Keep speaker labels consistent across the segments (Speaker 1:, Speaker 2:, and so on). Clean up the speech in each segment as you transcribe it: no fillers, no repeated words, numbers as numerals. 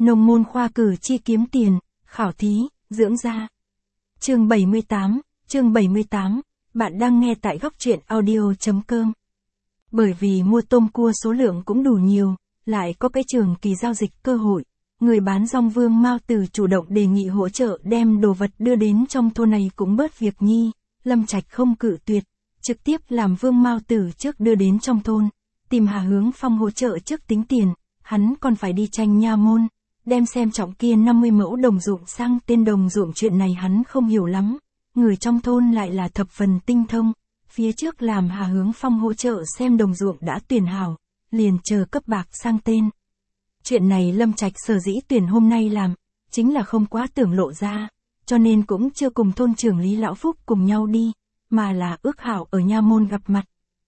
Speaker 1: Nông môn khoa cử chi kiếm tiền, khảo thí, dưỡng da. Chương 78, bạn đang nghe tại góc truyện audio.com. Bởi vì mua tôm cua số lượng cũng đủ nhiều, lại có cái trường kỳ giao dịch cơ hội, người bán rong Vương Mao Tử chủ động đề nghị hỗ trợ đem đồ vật đưa đến trong thôn này cũng bớt việc nhi, Lâm Trạch không cự tuyệt, trực tiếp làm Vương Mao Tử trước đưa đến trong thôn, tìm Hà Hướng Phong hỗ trợ trước tính tiền, hắn còn phải đi tranh nha môn, đem xem trọng kia 50 mẫu đồng ruộng sang tên đồng ruộng, chuyện này hắn không hiểu lắm, người trong thôn lại là thập phần tinh thông, phía trước làm Hà Hướng Phong hỗ trợ xem đồng ruộng đã tuyển hảo, liền chờ cấp bạc sang tên. Chuyện này Lâm Trạch sở dĩ tuyển hôm nay làm, chính là không quá tưởng lộ ra, cho nên cũng chưa cùng thôn trưởng Lý Lão Phúc cùng nhau đi, mà là ước hảo ở nha môn gặp mặt.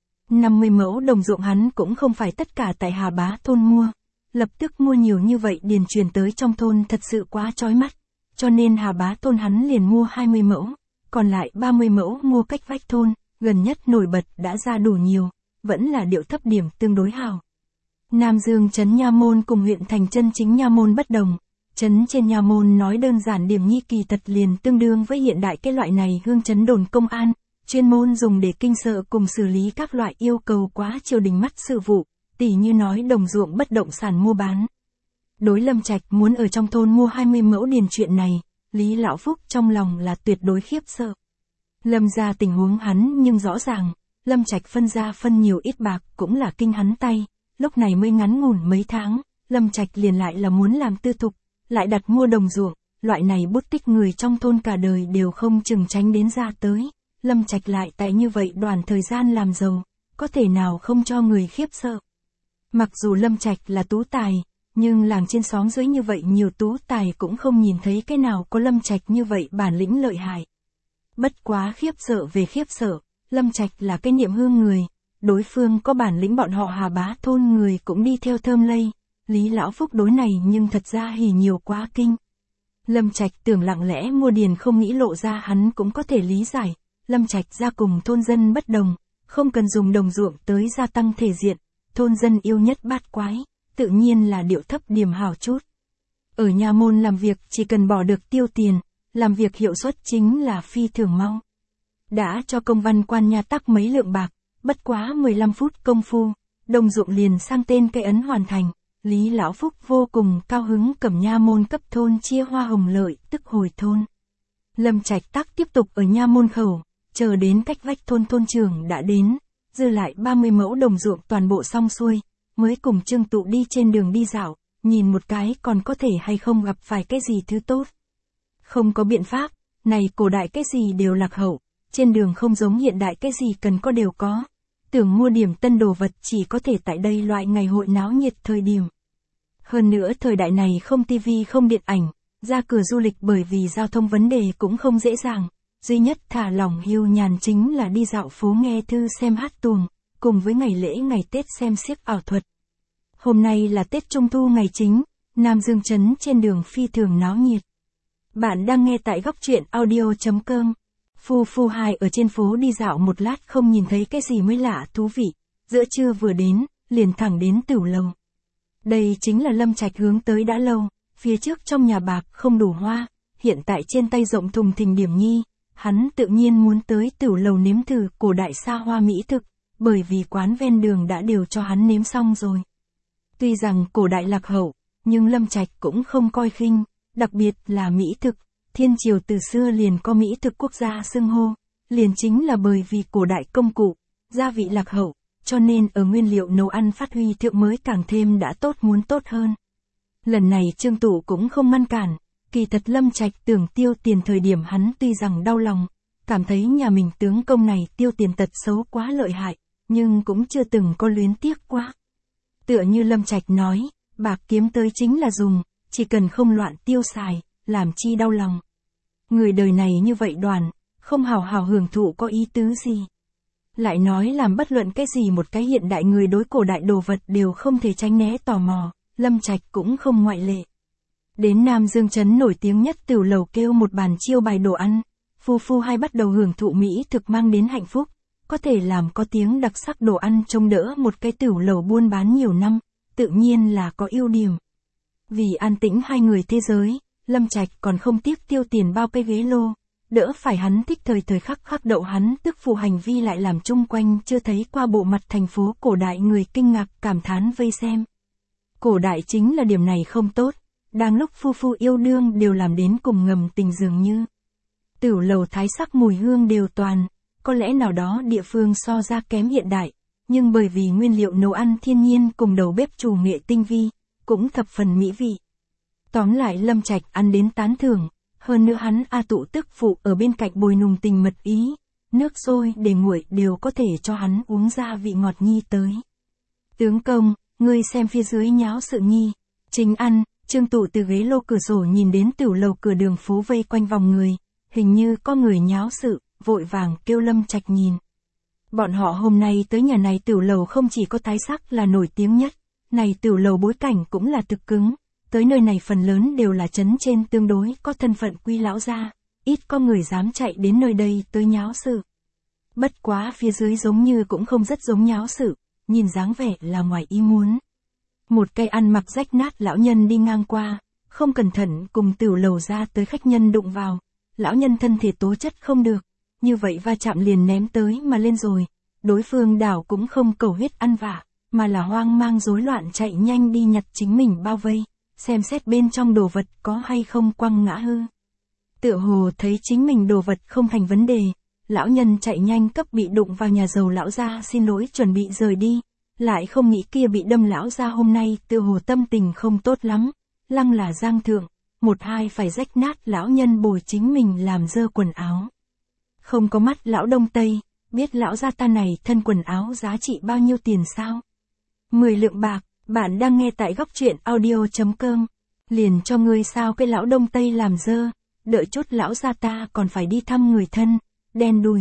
Speaker 1: 50 mẫu đồng ruộng hắn cũng không phải tất cả tại Hà Bá thôn mua, lập tức mua nhiều như vậy điền truyền tới trong thôn thật sự quá chói mắt, cho nên Hà Bá thôn hắn liền mua 20 mẫu, còn lại 30 mẫu mua cách vách thôn, gần nhất nổi bật đã ra đủ nhiều, vẫn là điệu thấp điểm tương đối hảo. Nam Dương trấn nha môn cùng huyện thành chân chính nha môn bất đồng, trấn trên nha môn nói đơn giản điểm nhi kỳ thật liền tương đương với hiện đại cái loại này hương trấn đồn công an, chuyên môn dùng để kinh sợ cùng xử lý các loại yêu cầu quá triều đình mắt sự vụ, tỉ như nói đồng ruộng bất động sản mua bán. Đối Lâm Trạch muốn ở trong thôn mua 20 mẫu điền chuyện này, Lý Lão Phúc trong lòng là tuyệt đối khiếp sợ. Lâm ra tình huống hắn nhưng rõ ràng, Lâm Trạch phân ra phân nhiều ít bạc cũng là kinh hắn tay, lúc này mới ngắn ngủn mấy tháng, Lâm Trạch liền lại là muốn làm tư thục, lại đặt mua đồng ruộng, loại này bút tích người trong thôn cả đời đều không chừng tránh đến ra tới, Lâm Trạch lại tại như vậy đoạn thời gian làm giàu, có thể nào không cho người khiếp sợ. Mặc dù Lâm Trạch là tú tài, nhưng làng trên xóm dưới như vậy nhiều tú tài cũng không nhìn thấy cái nào có Lâm Trạch như vậy bản lĩnh lợi hại. Bất quá khiếp sợ về khiếp sợ, Lâm Trạch là cái niệm hương người, đối phương có bản lĩnh bọn họ Hà Bá thôn người cũng đi theo thơm lây, Lý Lão Phúc đối này nhưng thật ra hỉ nhiều quá kinh. Lâm Trạch tưởng lặng lẽ mua điền không nghĩ lộ ra hắn cũng có thể lý giải, Lâm Trạch ra cùng thôn dân bất đồng, không cần dùng đồng ruộng tới gia tăng thể diện, thôn dân yêu nhất bát quái, tự nhiên là điệu thấp điểm hảo chút. Ở nha môn làm việc chỉ cần bỏ được tiêu tiền, làm việc hiệu suất chính là phi thường mau. Đã cho công văn quan nha tắc mấy lượng bạc, bất quá 15 phút công phu, đồng ruộng liền sang tên cây ấn hoàn thành, Lý Lão Phúc vô cùng cao hứng cầm nha môn cấp thôn chia hoa hồng lợi tức hồi thôn. Lâm Trạch tắc tiếp tục ở nha môn khẩu, chờ đến cách vách thôn trưởng đã đến, dư lại 30 mẫu đồng ruộng toàn bộ xong xuôi, mới cùng Trương Tụ đi trên đường đi dạo, nhìn một cái còn có thể hay không gặp phải cái gì thứ tốt. Không có biện pháp, này cổ đại cái gì đều lạc hậu, trên đường không giống hiện đại cái gì cần có đều có. Tưởng mua điểm tân đồ vật chỉ có thể tại đây loại ngày hội náo nhiệt thời điểm. Hơn nữa thời đại này không tivi không điện ảnh, ra cửa du lịch bởi vì giao thông vấn đề cũng không dễ dàng. Duy nhất thả lỏng hưu nhàn chính là đi dạo phố nghe thư xem hát tuồng, cùng với ngày lễ ngày Tết xem xiếc ảo thuật. Hôm nay là Tết Trung Thu ngày chính, Nam Dương trấn trên đường phi thường náo nhiệt. Bạn đang nghe tại góc truyện audio.com. Phu hai ở trên phố đi dạo một lát không nhìn thấy cái gì mới lạ thú vị, giữa trưa vừa đến, liền thẳng đến tửu lầu. Đây chính là Lâm Trạch hướng tới đã lâu, phía trước trong nhà bạc không đủ hoa, hiện tại trên tay rộng thùng thình điểm nhi, hắn tự nhiên muốn tới tửu lầu nếm thử cổ đại xa hoa mỹ thực, bởi vì quán ven đường đã đều cho hắn nếm xong rồi. Tuy rằng cổ đại lạc hậu, nhưng Lâm Trạch cũng không coi khinh, đặc biệt là mỹ thực. Thiên triều từ xưa liền có mỹ thực quốc gia xưng hô, liền chính là bởi vì cổ đại công cụ, gia vị lạc hậu, cho nên ở nguyên liệu nấu ăn phát huy thượng mới càng thêm đã tốt muốn tốt hơn. Lần này Trương Tụ cũng không ngăn cản, kỳ thật Lâm Trạch tưởng tiêu tiền thời điểm hắn tuy rằng đau lòng, cảm thấy nhà mình tướng công này tiêu tiền tật xấu quá lợi hại, nhưng cũng chưa từng có luyến tiếc quá. Tựa như Lâm Trạch nói, bạc kiếm tới chính là dùng, chỉ cần không loạn tiêu xài, làm chi đau lòng. Người đời này như vậy đoàn, không hào hào hưởng thụ có ý tứ gì. Lại nói làm bất luận cái gì một cái hiện đại người đối cổ đại đồ vật đều không thể tránh né tò mò, Lâm Trạch cũng không ngoại lệ. Đến Nam Dương trấn nổi tiếng nhất tửu lầu kêu một bàn chiêu bài đồ ăn, phu hai bắt đầu hưởng thụ mỹ thực mang đến hạnh phúc, có thể làm có tiếng đặc sắc đồ ăn trông đỡ một cái tửu lầu buôn bán nhiều năm, tự nhiên là có ưu điểm. Vì an tĩnh hai người thế giới, Lâm Trạch còn không tiếc tiêu tiền bao cây ghế lô, đỡ phải hắn thích thời thời khắc khắc đậu hắn tức phụ hành vi lại làm chung quanh chưa thấy qua bộ mặt thành phố cổ đại người kinh ngạc cảm thán vây xem. Cổ đại chính là điểm này không tốt, đang lúc phu phu yêu đương đều làm đến cùng ngầm tình dường như. Tửu lầu thái sắc mùi hương đều toàn, có lẽ nào đó địa phương so ra kém hiện đại, nhưng bởi vì nguyên liệu nấu ăn thiên nhiên cùng đầu bếp chủ nghệ tinh vi, cũng thập phần mỹ vị. Tóm lại Lâm Trạch ăn đến tán thưởng, hơn nữa hắn A Tụ tức phụ ở bên cạnh bồi nùng tình mật ý, nước sôi để nguội đều có thể cho hắn uống ra vị ngọt nhi tới. Tướng công, ngươi xem phía dưới nháo sự nhi, chính ăn, Trương Tụ từ ghế lô cửa sổ nhìn đến tửu lầu cửa đường phố vây quanh vòng người, hình như có người nháo sự, vội vàng kêu Lâm Trạch nhìn. Bọn họ hôm nay tới nhà này tửu lầu không chỉ có thái sắc là nổi tiếng nhất, này tửu lầu bối cảnh cũng là thực cứng, tới nơi này phần lớn đều là trấn trên tương đối có thân phận quý lão gia, ít có người dám chạy đến nơi đây tới nháo sự. Bất quá phía dưới giống như cũng không rất giống nháo sự, nhìn dáng vẻ là ngoài ý muốn. Một cây ăn mặc rách nát lão nhân đi ngang qua, không cẩn thận cùng tửu lầu ra tới khách nhân đụng vào, lão nhân thân thể tố chất không được, như vậy va chạm liền ném tới mà lên rồi, đối phương đảo cũng không cầu huyết ăn vạ, mà là hoang mang rối loạn chạy nhanh đi nhặt chính mình bao vây, xem xét bên trong đồ vật có hay không quăng ngã hư. Tựa hồ thấy chính mình đồ vật không thành vấn đề, lão nhân chạy nhanh cấp bị đụng vào nhà giàu lão gia xin lỗi chuẩn bị rời đi, lại không nghĩ kia bị đâm lão gia hôm nay tựa hồ tâm tình không tốt lắm, lăng là giang thượng, một hai phải rách nát lão nhân bồi chính mình làm dơ quần áo. Không có mắt lão Đông Tây, biết lão gia ta này thân quần áo giá trị bao nhiêu tiền sao? 10 lượng bạc, bạn đang nghe tại góc truyện audio.com. Liền cho ngươi sao cái lão Đông Tây làm dơ, đợi chút lão gia ta còn phải đi thăm người thân, đen đùi.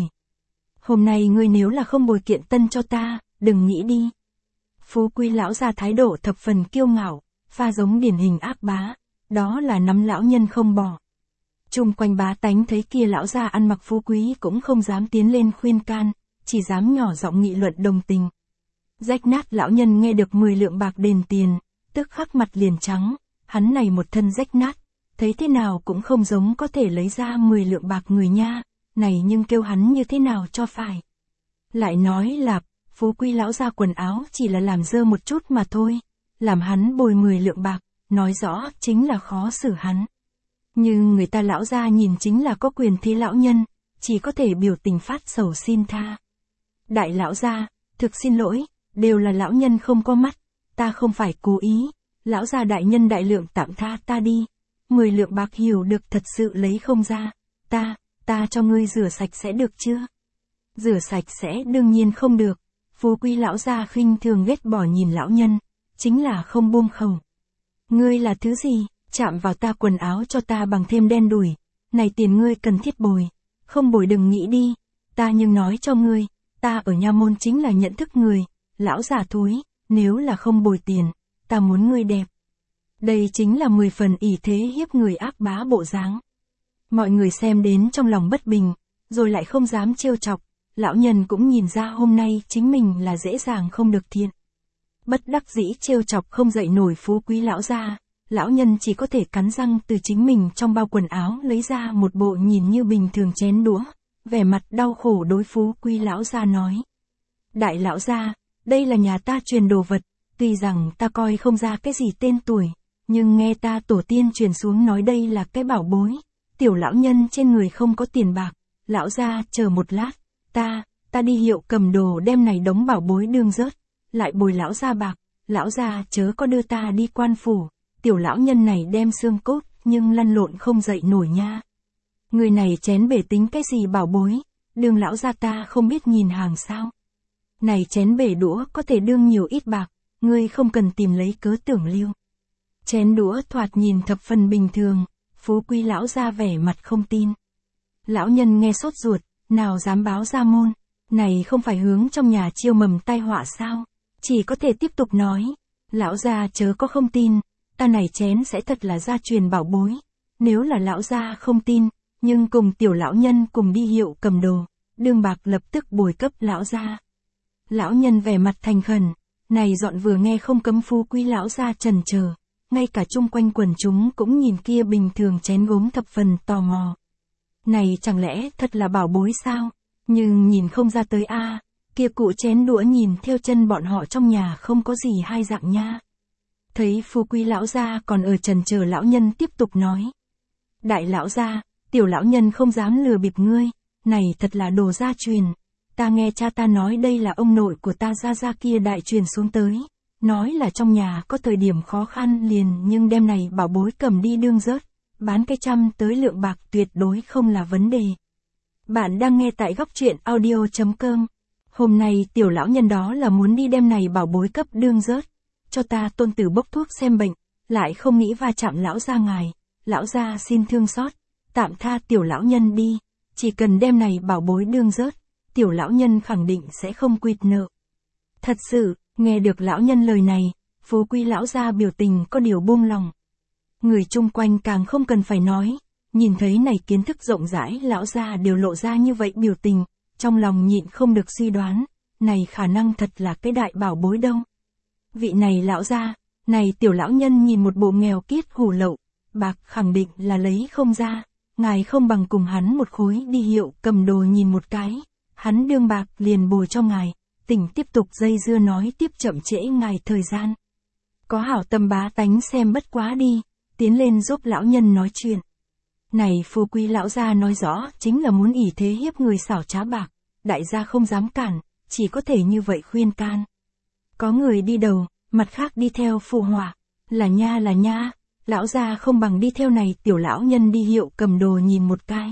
Speaker 1: Hôm nay ngươi nếu là không bồi kiện tân cho ta, đừng nghĩ đi. Phú Quý lão gia thái độ thập phần kiêu ngạo, pha giống điển hình ác bá, đó là nắm lão nhân không bỏ. Chung quanh bá tánh thấy kia lão gia ăn mặc phú quý cũng không dám tiến lên khuyên can, chỉ dám nhỏ giọng nghị luận đồng tình. Rách nát lão nhân nghe được 10 lượng bạc đền tiền, tức khắc mặt liền trắng, hắn này một thân rách nát, thấy thế nào cũng không giống có thể lấy ra 10 lượng bạc người nha, này nhưng kêu hắn như thế nào cho phải. Lại nói là, phú quý lão gia quần áo chỉ là làm dơ một chút mà thôi, làm hắn bồi 10 lượng bạc, nói rõ chính là khó xử hắn. Nhưng người ta lão gia nhìn chính là có quyền thế lão nhân, chỉ có thể biểu tình phát sầu xin tha. Đại lão gia, thực xin lỗi, đều là lão nhân không có mắt, ta không phải cố ý, lão gia đại nhân đại lượng tạm tha ta đi, 10 lượng bạc hiểu được thật sự lấy không ra, ta cho ngươi rửa sạch sẽ được chưa? Rửa sạch sẽ đương nhiên không được, phú quý lão gia khinh thường ghét bỏ nhìn lão nhân, chính là không buông khẩu. Ngươi là thứ gì, chạm vào ta quần áo cho ta bằng thêm đen đủi, này tiền ngươi cần thiết bồi, không bồi đừng nghĩ đi, ta nhưng nói cho ngươi, ta ở nha môn chính là nhận thức người, lão già thúi, nếu là không bồi tiền, ta muốn ngươi đẹp. Đây chính là 10 phần ỷ thế hiếp người ác bá bộ dáng. Mọi người xem đến trong lòng bất bình, rồi lại không dám trêu chọc, lão nhân cũng nhìn ra hôm nay chính mình là dễ dàng không được thiện. Bất đắc dĩ trêu chọc không dậy nổi phú quý lão gia, lão nhân chỉ có thể cắn răng từ chính mình trong bao quần áo lấy ra một bộ nhìn như bình thường chén đũa, vẻ mặt đau khổ đối phú quý lão gia nói. Đại lão gia, đây là nhà ta truyền đồ vật, tuy rằng ta coi không ra cái gì tên tuổi, nhưng nghe ta tổ tiên truyền xuống nói đây là cái bảo bối, tiểu lão nhân trên người không có tiền bạc, lão gia chờ một lát, ta đi hiệu cầm đồ đem này đống bảo bối đương rớt, lại bồi lão gia bạc, lão gia chớ có đưa ta đi quan phủ, tiểu lão nhân này đem xương cốt, nhưng lăn lộn không dậy nổi nha. Người này chén bể tính cái gì bảo bối, đương lão gia ta không biết nhìn hàng sao. Này chén bể đũa có thể đương nhiều ít bạc, ngươi không cần tìm lấy cớ tưởng lưu. Chén đũa thoạt nhìn thập phần bình thường, phú quý lão gia vẻ mặt không tin. Lão nhân nghe sốt ruột, nào dám báo ra môn, này không phải hướng trong nhà chiêu mầm tai họa sao, chỉ có thể tiếp tục nói, lão gia chớ có không tin, ta này chén sẽ thật là gia truyền bảo bối, nếu là lão gia không tin, nhưng cùng tiểu lão nhân cùng đi hiệu cầm đồ, đương bạc lập tức bồi cấp lão gia. Lão nhân vẻ mặt thành khẩn, này dọn vừa nghe không cấm phú quý lão gia trần chờ, ngay cả chung quanh quần chúng cũng nhìn kia bình thường chén gốm thập phần tò mò. Này chẳng lẽ thật là bảo bối sao? Nhưng nhìn không ra tới a, kia cụ chén đũa nhìn theo chân bọn họ trong nhà không có gì hai dạng nha. Thấy Phú Quý lão gia còn ở chần chờ, lão nhân tiếp tục nói. Đại lão gia, tiểu lão nhân không dám lừa bịp ngươi, này thật là đồ gia truyền. Ta nghe cha ta nói đây là ông nội của ta gia kia đại truyền xuống tới. Nói là trong nhà có thời điểm khó khăn liền nhưng đem này bảo bối cầm đi đương rớt, bán cái trăm tới lượng bạc tuyệt đối không là vấn đề. Bạn đang nghe tại góc truyện audio.com. Hôm nay tiểu lão nhân đó là muốn đi đem này bảo bối cấp đương rớt, cho ta tôn tử bốc thuốc xem bệnh, lại không nghĩ va chạm lão gia ngài, lão gia xin thương xót, tạm tha tiểu lão nhân đi, chỉ cần đem này bảo bối đương rớt, tiểu lão nhân khẳng định sẽ không quỵt nợ. Thật sự, nghe được lão nhân lời này, Phú Quý lão gia biểu tình có điều buông lòng. Người chung quanh càng không cần phải nói, nhìn thấy này kiến thức rộng rãi lão gia đều lộ ra như vậy biểu tình, trong lòng nhịn không được suy đoán, này khả năng thật là cái đại bảo bối đâu. Vị này lão gia, này tiểu lão nhân nhìn một bộ nghèo kiết hủ lậu, bạc khẳng định là lấy không ra, ngài không bằng cùng hắn một khối đi hiệu cầm đồ nhìn một cái, hắn đương bạc liền bồi cho ngài, tỉnh tiếp tục dây dưa nói tiếp chậm trễ ngài thời gian. Có hảo tâm bá tánh xem bất quá đi, tiến lên giúp lão nhân nói chuyện. Này Phú Quý lão gia nói rõ chính là muốn ỷ thế hiếp người xảo trá bạc, đại gia không dám cản, chỉ có thể như vậy khuyên can. Có người đi đầu, mặt khác đi theo phụ họa, là nha, lão gia không bằng đi theo này tiểu lão nhân đi hiệu cầm đồ nhìn một cái.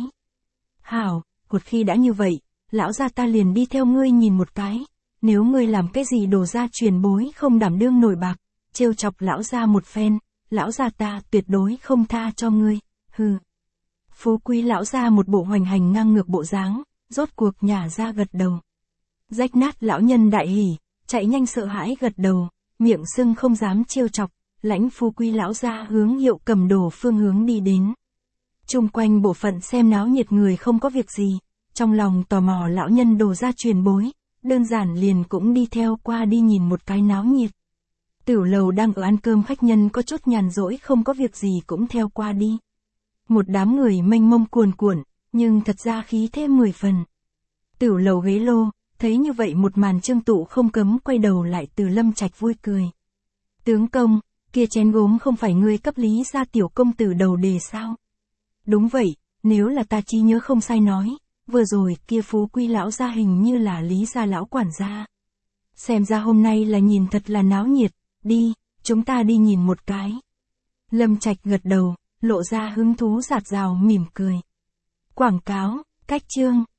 Speaker 1: Hảo, một khi đã như vậy, lão gia ta liền đi theo ngươi nhìn một cái, nếu ngươi làm cái gì đồ gia truyền bối không đảm đương nổi bạc, trêu chọc lão gia một phen, lão gia ta tuyệt đối không tha cho ngươi, hừ. Phú Quý lão gia một bộ hoành hành ngang ngược bộ dáng, rốt cuộc nhả ra gật đầu. Rách nát lão nhân đại hỉ, chạy nhanh sợ hãi gật đầu, miệng sưng không dám trêu chọc, lãnh Phú Quý lão gia hướng hiệu cầm đồ phương hướng đi đến. Chung quanh bộ phận xem náo nhiệt người không có việc gì, trong lòng tò mò lão nhân đồ gia truyền bối, đơn giản liền cũng đi theo qua đi nhìn một cái náo nhiệt. Tiểu lầu đang ở ăn cơm khách nhân có chút nhàn rỗi không có việc gì cũng theo qua đi. Một đám người mênh mông cuồn cuộn, nhưng thật ra khí thế 10 phần. Tiểu lầu ghế lô, thấy như vậy một màn Trương Tụ không cấm quay đầu lại từ Lâm Trạch vui cười. Tướng công, kia chén gốm không phải ngươi cấp Lý gia tiểu công tử đầu đề sao? Đúng vậy, nếu là ta trí nhớ không sai nói, vừa rồi kia Phú Quý lão gia hình như là Lý gia lão quản gia. Xem ra hôm nay là nhìn thật là náo nhiệt, đi, chúng ta đi nhìn một cái. Lâm Trạch gật đầu, lộ ra hứng thú rạt rào mỉm cười. Quảng cáo, cách chương.